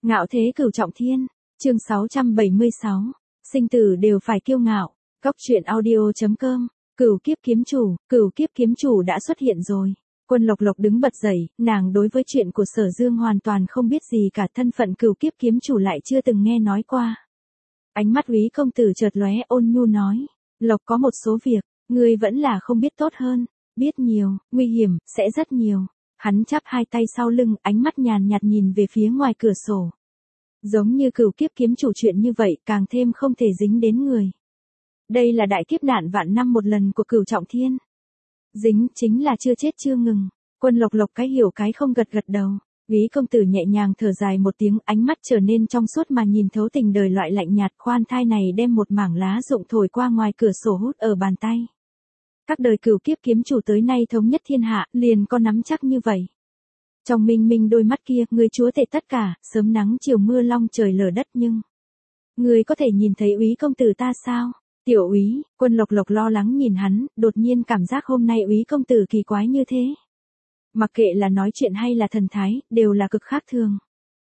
Ngạo thế cửu trọng thiên, chương 676, sinh tử đều phải kiêu ngạo, Cóc truyện audio.com, cửu kiếp kiếm chủ đã xuất hiện rồi. Quân Lộc Lộc đứng bật dậy, nàng đối với chuyện của Sở Dương hoàn toàn không biết gì cả, thân phận cửu kiếp kiếm chủ lại chưa từng nghe nói qua. Ánh mắt Úy công tử chợt lóe, ôn nhu nói, Lộc có một số việc, ngươi vẫn là không biết tốt hơn, biết nhiều, nguy hiểm, sẽ rất nhiều. Hắn chắp hai tay sau lưng, ánh mắt nhàn nhạt nhìn về phía ngoài cửa sổ. Giống như cửu kiếp kiếm chủ chuyện như vậy, càng thêm không thể dính đến người. Đây là đại kiếp nạn vạn năm một lần của cửu trọng thiên. Dính chính là chưa chết chưa ngừng. Quân Lộc Lộc cái hiểu cái không gật gật đầu. Úy công tử nhẹ nhàng thở dài một tiếng, ánh mắt trở nên trong suốt mà nhìn thấu tình đời loại lạnh nhạt, khoan thai này đem một mảng lá rụng thổi qua ngoài cửa sổ hút ở bàn tay. Các đời cửu kiếp kiếm chủ tới nay thống nhất thiên hạ, liền có nắm chắc như vậy. Trong minh minh đôi mắt kia, người chúa tể tất cả, sớm nắng chiều mưa long trời lở đất, nhưng người có thể nhìn thấy Úy công tử ta sao? Tiểu Úy, Quân Lộc Lộc lo lắng nhìn hắn, đột nhiên cảm giác hôm nay Úy công tử kỳ quái như thế. Mặc kệ là nói chuyện hay là thần thái, đều là cực khác thường.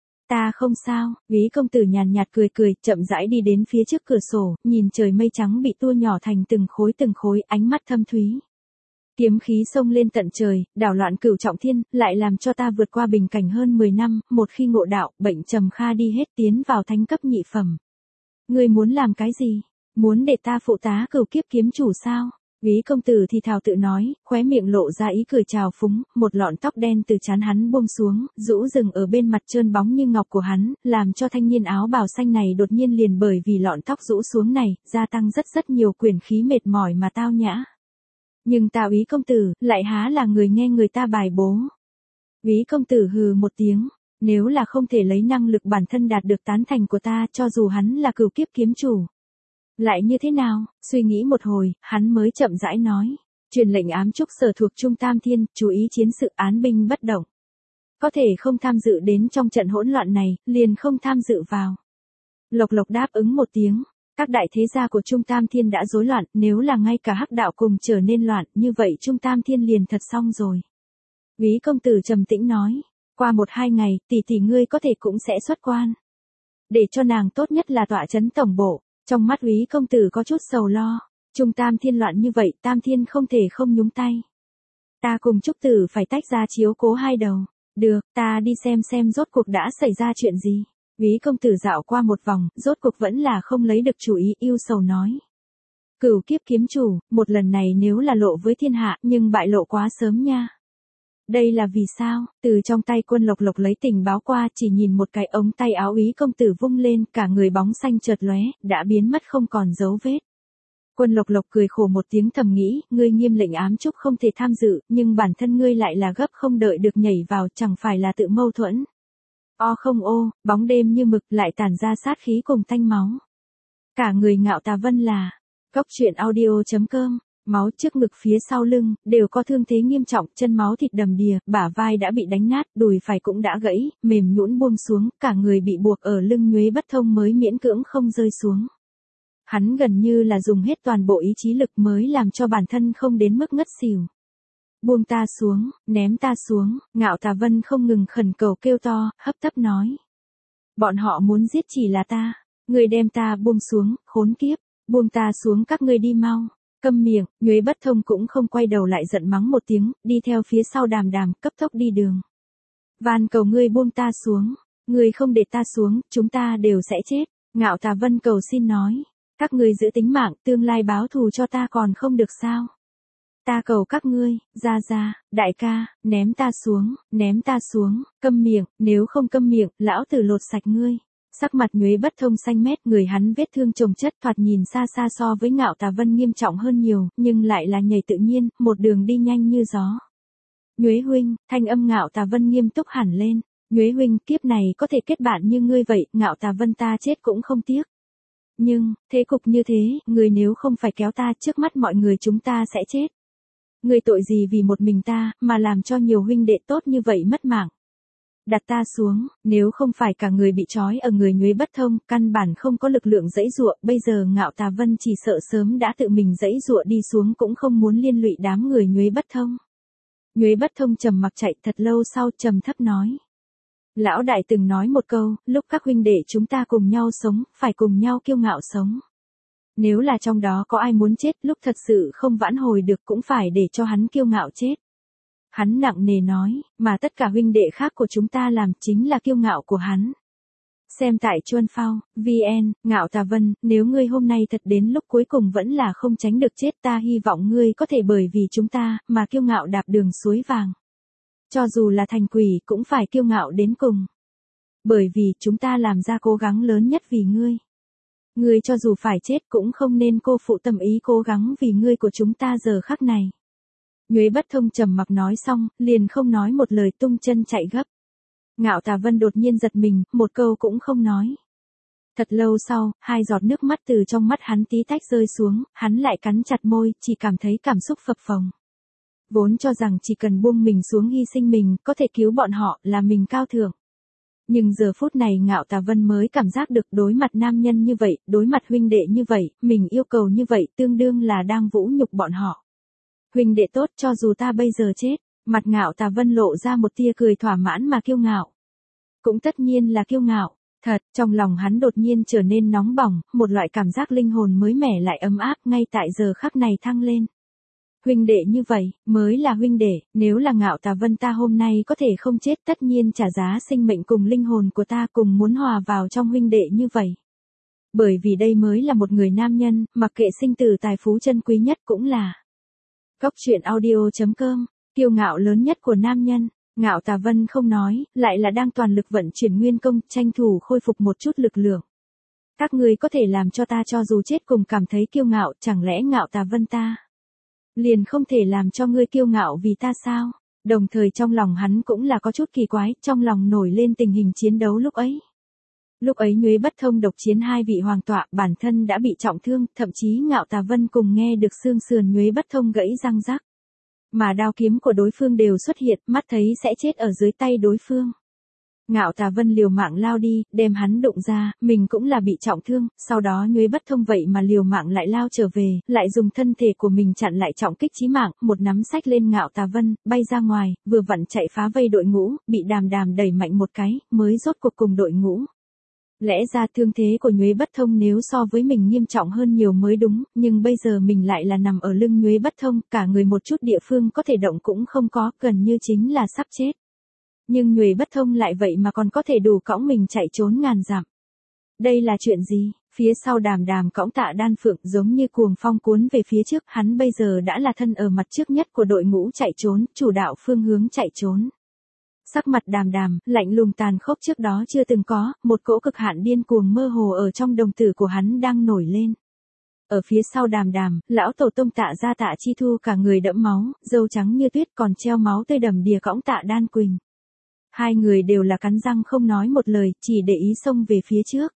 Ta không sao, Úy công tử nhàn nhạt cười cười, chậm rãi đi đến phía trước cửa sổ, nhìn trời mây trắng bị tua nhỏ thành từng khối, ánh mắt thâm thúy. Kiếm khí xông lên tận trời, đảo loạn cửu trọng thiên, lại làm cho ta vượt qua bình cảnh hơn 10 năm, một khi ngộ đạo, bệnh trầm kha đi hết, tiến vào thánh cấp nhị phẩm. Ngươi muốn làm cái gì? Muốn để ta phụ tá cửu kiếp kiếm chủ sao? Úy công tử thì thào tự nói, khóe miệng lộ ra ý cười trào phúng, một lọn tóc đen từ trán hắn buông xuống, rũ rừng ở bên mặt trơn bóng như ngọc của hắn, làm cho thanh niên áo bào xanh này đột nhiên liền bởi vì lọn tóc rũ xuống này, gia tăng rất nhiều quyền khí mệt mỏi mà tao nhã. Nhưng ta Úy công tử, lại há là người nghe người ta bài bố. Úy công tử hừ một tiếng, nếu là không thể lấy năng lực bản thân đạt được tán thành của ta, cho dù hắn là cửu kiếp kiếm chủ. Lại như thế nào? Suy nghĩ một hồi, hắn mới chậm rãi nói. Truyền lệnh ám trúc sở thuộc Trung Tam Thiên, chú ý chiến sự án binh bất động. Có thể không tham dự đến trong trận hỗn loạn này, liền không tham dự vào. Lộc Lộc đáp ứng một tiếng. Các đại thế gia của Trung Tam Thiên đã rối loạn, nếu là ngay cả hắc đạo cùng trở nên loạn, như vậy Trung Tam Thiên liền thật xong rồi. Úy công tử trầm tĩnh nói. Qua 1-2 ngày, tỷ ngươi có thể cũng sẽ xuất quan. Để cho nàng tốt nhất là tọa trấn tổng bộ. Trong mắt Úy công tử có chút sầu lo, Trung Tam Thiên loạn như vậy, Tam Thiên không thể không nhúng tay. Ta cùng Trúc Tử phải tách ra chiếu cố hai đầu. Được, ta đi xem rốt cuộc đã xảy ra chuyện gì. Úy công tử dạo qua một vòng, rốt cuộc vẫn là không lấy được chủ ý, yêu sầu nói. Cửu kiếp kiếm chủ, một lần này nếu là lộ với thiên hạ, nhưng bại lộ quá sớm nha. Đây là vì sao? Từ trong tay Quân Lộc Lộc lấy tình báo qua, chỉ nhìn một cái ống tay áo Úy công tử vung lên, cả người bóng xanh chợt lóe, đã biến mất không còn dấu vết. Quân Lộc Lộc cười khổ một tiếng thầm nghĩ, ngươi nghiêm lệnh ám trúc không thể tham dự, nhưng bản thân ngươi lại là gấp không đợi được nhảy vào, chẳng phải là tự mâu thuẫn. Không bóng đêm như mực lại tản ra sát khí cùng tanh máu. Cả người Ngạo Tà Vân là Cóc truyện audio.com. Máu trước ngực phía sau lưng, đều có thương thế nghiêm trọng, chân máu thịt đầm đìa, bả vai đã bị đánh nát, đùi phải cũng đã gãy, mềm nhũn buông xuống, cả người bị buộc ở lưng nhuế bất thông mới miễn cưỡng không rơi xuống. Hắn gần như là dùng hết toàn bộ ý chí lực mới làm cho bản thân không đến mức ngất xỉu. Buông ta xuống, ném ta xuống, Ngạo Tà Vân không ngừng khẩn cầu kêu to, hấp tấp nói. Bọn họ muốn giết chỉ là ta, người đem ta buông xuống, khốn kiếp, buông ta xuống các ngươi đi mau. Câm miệng, nhuế bất thông cũng không quay đầu lại giận mắng một tiếng, đi theo phía sau Đàm, cấp tốc đi đường. Van cầu ngươi buông ta xuống, ngươi không để ta xuống, chúng ta đều sẽ chết. Ngạo Tà Vân cầu xin nói, các ngươi giữ tính mạng, tương lai báo thù cho ta còn không được sao? Ta cầu các ngươi, ra, đại ca, ném ta xuống, câm miệng, nếu không câm miệng, lão tử lột sạch ngươi. Sắc mặt nhuế bất thông xanh mét, người hắn vết thương chồng chất, thoạt nhìn xa so với Ngạo Tà Vân nghiêm trọng hơn nhiều, nhưng lại là nhảy tự nhiên, một đường đi nhanh như gió. Nhuế huynh, thanh âm Ngạo Tà Vân nghiêm túc hẳn lên. Nhuế huynh, kiếp này có thể kết bạn như ngươi vậy, Ngạo Tà Vân ta chết cũng không tiếc. Nhưng, thế cục như thế, người nếu không phải kéo ta, trước mắt mọi người chúng ta sẽ chết. Người tội gì vì một mình ta, mà làm cho nhiều huynh đệ tốt như vậy mất mạng. Đặt ta xuống, nếu không phải cả người bị trói ở người nhuế bất thông, căn bản không có lực lượng giãy giụa, bây giờ Ngạo Tà Vân chỉ sợ sớm đã tự mình giãy giụa đi xuống, cũng không muốn liên lụy đám người nhuế bất thông. Nhuế bất thông trầm mặc chạy thật lâu sau, trầm thấp nói. Lão đại từng nói một câu, lúc các huynh đệ chúng ta cùng nhau sống, phải cùng nhau kiêu ngạo sống. Nếu là trong đó có ai muốn chết lúc thật sự không vãn hồi được cũng phải để cho hắn kiêu ngạo chết. Hắn nặng nề nói, mà tất cả huynh đệ khác của chúng ta làm chính là kiêu ngạo của hắn. Xem tại Chuân Phao, VN, Ngạo Tà Vân, nếu ngươi hôm nay thật đến lúc cuối cùng vẫn là không tránh được chết, ta hy vọng ngươi có thể bởi vì chúng ta, mà kiêu ngạo đạp đường suối vàng. Cho dù là thành quỷ cũng phải kiêu ngạo đến cùng. Bởi vì chúng ta làm ra cố gắng lớn nhất vì ngươi. Ngươi cho dù phải chết cũng không nên cô phụ tâm ý cố gắng vì ngươi của chúng ta giờ khắc này. Nhuế Bất Thông trầm mặc nói xong, liền không nói một lời tung chân chạy gấp. Ngạo Tà Vân đột nhiên giật mình, một câu cũng không nói. Thật lâu sau, 2 giọt nước mắt từ trong mắt hắn tí tách rơi xuống, hắn lại cắn chặt môi, chỉ cảm thấy cảm xúc phập phồng. Vốn cho rằng chỉ cần buông mình xuống hy sinh mình, có thể cứu bọn họ, là mình cao thượng. Nhưng giờ phút này Ngạo Tà Vân mới cảm giác được đối mặt nam nhân như vậy, đối mặt huynh đệ như vậy, mình yêu cầu như vậy tương đương là đang vũ nhục bọn họ. Huynh đệ tốt, cho dù ta bây giờ chết, mặt Ngạo Tà Vân lộ ra một tia cười thỏa mãn mà kiêu ngạo. Cũng tất nhiên là kiêu ngạo, thật, trong lòng hắn đột nhiên trở nên nóng bỏng, một loại cảm giác linh hồn mới mẻ lại ấm áp ngay tại giờ khắc này thăng lên. Huynh đệ như vậy, mới là huynh đệ, nếu là Ngạo Tà Vân ta hôm nay có thể không chết tất nhiên trả giá sinh mệnh cùng linh hồn của ta cùng muốn hòa vào trong huynh đệ như vậy. Bởi vì đây mới là một người nam nhân, mặc kệ sinh tử tài phú chân quý nhất cũng là. Cóc truyện audio.com, kiêu ngạo lớn nhất của nam nhân. Ngạo Tà Vân không nói, lại là đang toàn lực vận chuyển nguyên công, tranh thủ khôi phục một chút lực lượng. Các ngươi có thể làm cho ta cho dù chết cùng cảm thấy kiêu ngạo, chẳng lẽ Ngạo Tà Vân ta liền không thể làm cho ngươi kiêu ngạo vì ta sao? Đồng thời trong lòng hắn cũng là có chút kỳ quái, trong lòng nổi lên tình hình chiến đấu lúc ấy. Lúc ấy Nhuế Bất Thông độc chiến 2 vị hoàng tọa, bản thân đã bị trọng thương, thậm chí Ngạo Tà Vân cùng nghe được xương sườn Nhuế Bất Thông gãy răng rắc. Mà đao kiếm của đối phương đều xuất hiện, mắt thấy sẽ chết ở dưới tay đối phương. Ngạo Tà Vân liều mạng lao đi, đem hắn đụng ra, mình cũng là bị trọng thương, sau đó Nhuế Bất Thông vậy mà liều mạng lại lao trở về, lại dùng thân thể của mình chặn lại trọng kích chí mạng, một nắm xách lên Ngạo Tà Vân, bay ra ngoài, vừa vặn chạy phá vây đội ngũ, bị Đàm Đàm đẩy mạnh một cái, mới rốt cuộc cùng đội ngũ. Lẽ ra thương thế của Nhuế Bất Thông nếu so với mình nghiêm trọng hơn nhiều mới đúng, nhưng bây giờ mình lại là nằm ở lưng Nhuế Bất Thông, cả người một chút địa phương có thể động cũng không có, gần như chính là sắp chết. Nhưng Nhuế Bất Thông lại vậy mà còn có thể đủ cõng mình chạy trốn ngàn dặm. Đây là chuyện gì? Phía sau Đàm Đàm cõng Tạ Đan Phượng giống như cuồng phong cuốn về phía trước, hắn bây giờ đã là thân ở mặt trước nhất của đội ngũ chạy trốn, chủ đạo phương hướng chạy trốn. Sắc mặt Đàm Đàm, lạnh lùng tàn khốc trước đó chưa từng có, một cỗ cực hạn điên cuồng mơ hồ ở trong đồng tử của hắn đang nổi lên. Ở phía sau Đàm Đàm, lão tổ tông Tạ gia Tạ Chi Thu cả người đẫm máu, râu trắng như tuyết còn treo máu tươi đầm đìa cõng Tạ Đan Quỳnh. 2 người đều là cắn răng không nói một lời, chỉ để ý xông về phía trước.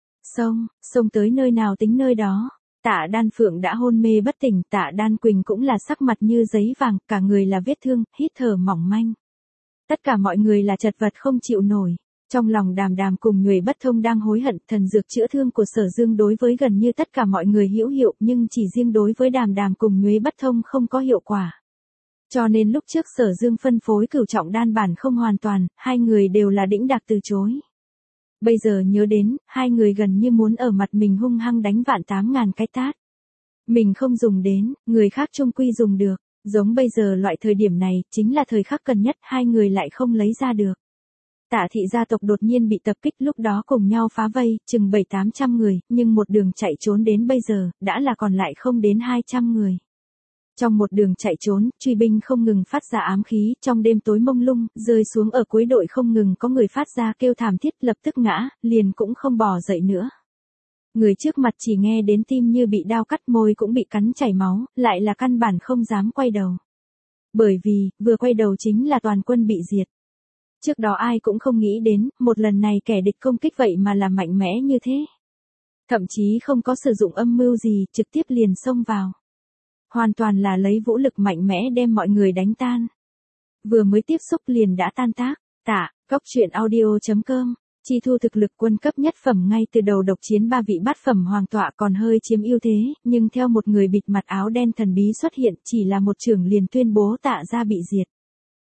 Xông tới nơi nào tính nơi đó. Tạ Đan Phượng đã hôn mê bất tỉnh, Tạ Đan Quỳnh cũng là sắc mặt như giấy vàng, cả người là vết thương, hít thở mỏng manh. Tất cả mọi người là chật vật không chịu nổi. Trong lòng Đàm Đàm cùng Nhuế Bất Thông đang hối hận, thần dược chữa thương của Sở Dương đối với gần như tất cả mọi người hữu hiệu, nhưng chỉ riêng đối với Đàm Đàm cùng Nhuế Bất Thông không có hiệu quả. Cho nên lúc trước Sở Dương phân phối cửu trọng đan bản không hoàn toàn, 2 người đều là đĩnh đạc từ chối. Bây giờ nhớ đến, 2 người gần như muốn ở mặt mình hung hăng đánh vạn 8.000 cái tát. Mình không dùng đến, người khác chung quy dùng được. Giống bây giờ loại thời điểm này, chính là thời khắc cần nhất, 2 người lại không lấy ra được. Tạ thị gia tộc đột nhiên bị tập kích, lúc đó cùng nhau phá vây, chừng 700-800 người, nhưng một đường chạy trốn đến bây giờ, đã là còn lại không đến 200 người. Trong một đường chạy trốn, truy binh không ngừng phát ra ám khí, trong đêm tối mông lung, rơi xuống ở cuối đội không ngừng có người phát ra kêu thảm thiết, lập tức ngã, liền cũng không bò dậy nữa. Người trước mặt chỉ nghe đến tim như bị đao cắt, môi cũng bị cắn chảy máu, lại là căn bản không dám quay đầu. Bởi vì, vừa quay đầu chính là toàn quân bị diệt. Trước đó ai cũng không nghĩ đến, một lần này kẻ địch công kích vậy mà là mạnh mẽ như thế. Thậm chí không có sử dụng âm mưu gì, trực tiếp liền xông vào. Hoàn toàn là lấy vũ lực mạnh mẽ đem mọi người đánh tan. Vừa mới tiếp xúc liền đã tan tác. Tạ, cóc truyện audio.com. Chi Thu thực lực quân cấp nhất phẩm ngay từ đầu độc chiến 3 vị bát phẩm hoàng tọa còn hơi chiếm ưu thế, nhưng theo một người bịt mặt áo đen thần bí xuất hiện, chỉ là một chưởng liền tuyên bố Tạ gia bị diệt.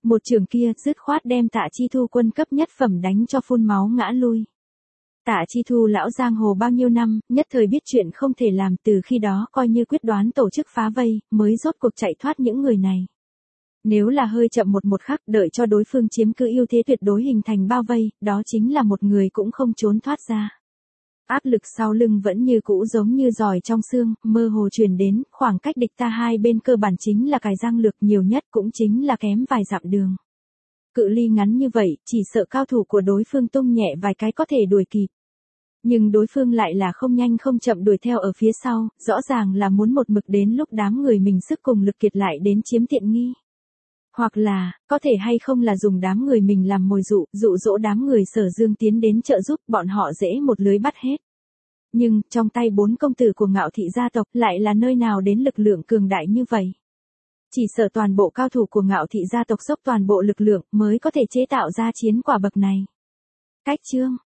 Một trường kia dứt khoát đem Tạ Chi Thu quân cấp nhất phẩm đánh cho phun máu ngã lui. Tạ Chi Thu lão giang hồ bao nhiêu năm, nhất thời biết chuyện không thể làm, từ khi đó coi như quyết đoán tổ chức phá vây, mới rốt cuộc chạy thoát những người này. Nếu là hơi chậm một khắc đợi cho đối phương chiếm cứ ưu thế tuyệt đối hình thành bao vây, đó chính là một người cũng không trốn thoát ra. Áp lực sau lưng vẫn như cũ giống như giỏi trong xương, mơ hồ truyền đến, khoảng cách địch ta hai bên cơ bản chính là cài giang lược, nhiều nhất cũng chính là kém vài dặm đường. Cự ly ngắn như vậy, chỉ sợ cao thủ của đối phương tung nhẹ vài cái có thể đuổi kịp. Nhưng đối phương lại là không nhanh không chậm đuổi theo ở phía sau, rõ ràng là muốn một mực đến lúc đám người mình sức cùng lực kiệt lại đến chiếm tiện nghi. Hoặc là, có thể hay không là dùng đám người mình làm mồi dụ dỗ đám người Sở Dương tiến đến trợ giúp, bọn họ dễ một lưới bắt hết. Nhưng, trong tay 4 công tử của Ngạo Thị gia tộc lại là nơi nào đến lực lượng cường đại như vậy? Chỉ sợ toàn bộ cao thủ của Ngạo Thị gia tộc dốc toàn bộ lực lượng mới có thể chế tạo ra chiến quả bậc này. Cách chương